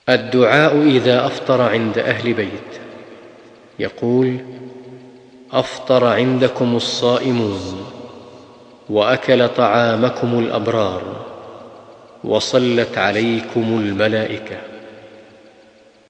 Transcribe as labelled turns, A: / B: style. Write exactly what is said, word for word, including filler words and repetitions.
A: الدعاء إذا أفطر عند أهل بيت، يقول: أفطر عندكم الصائمون، وأكل طعامكم الأبرار، وصلت عليكم الملائكة.